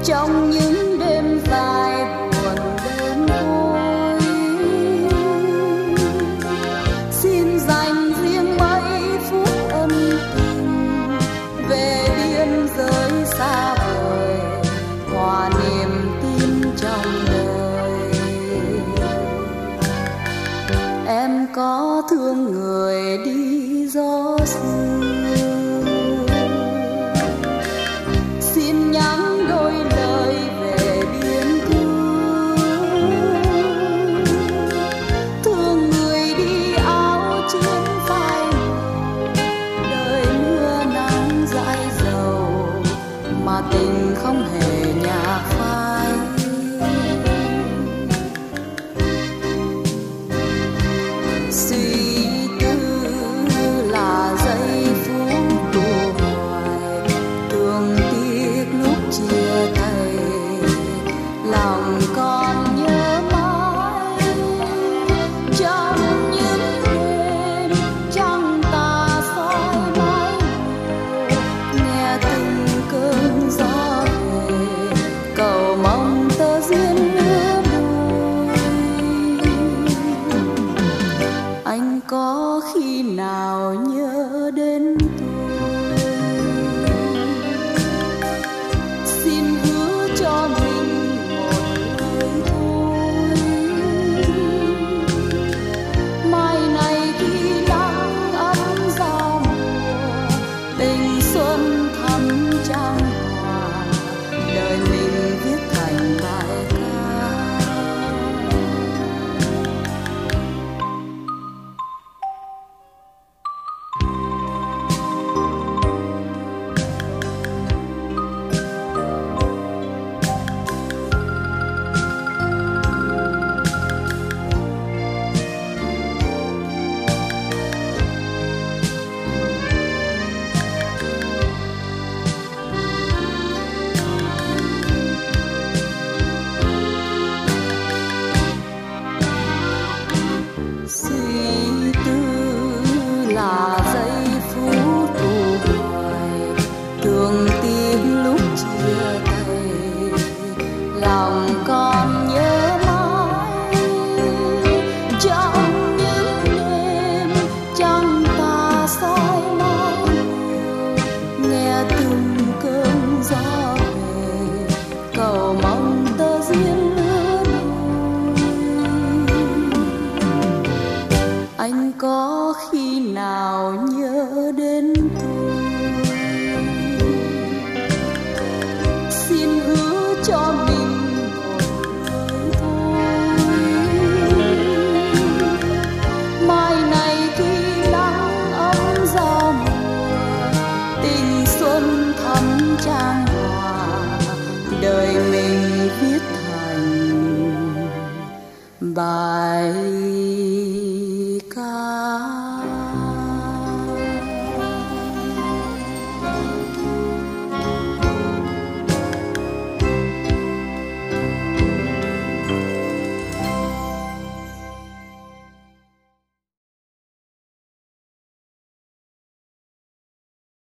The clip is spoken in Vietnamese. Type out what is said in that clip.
trong những đêm dài buồn đơn côi. Xin dành riêng mấy phút ân tình về biên giới xa vời, hòa niềm tin trong đời. Em có thương người đi gió xưa, xin nhắn đôi lời về biên cương. Thương người đi áo chiến phai màu, đời mưa nắng dãi dầu mà tình không hề nhạt phai. Suy tư là giây phút tù hoài, thương tiếc lúc chia tay, lòng còn nhớ mãi. Trong những đêm trăng tà soi mái màu, nghe từng cơn gió về, cầu mong tơ duyên lứa đôi. Anh có khi nào nhớ đến tôi, xin hứa cho mình một lời thôi. Mai này khi nắng ấm giao mùa, tình xuân thắm trang hòa, đời mình viết thành bài ca. Suy tư là giây phút tù hoài, thương tiếc lúc chia tay, lòng còn nhớ mãi. Trong những đêm trăng tà soi mái màu, nghe từng cơn gió về, cầu mong tơ duyên lứa đôi. Anh có khi nào nhớ đến tôi, xin hứa cho mình một lời thôi. Mai này khi nắng ấm giao mùa, tình xuân thắm trang hòa, đời mình viết thành bài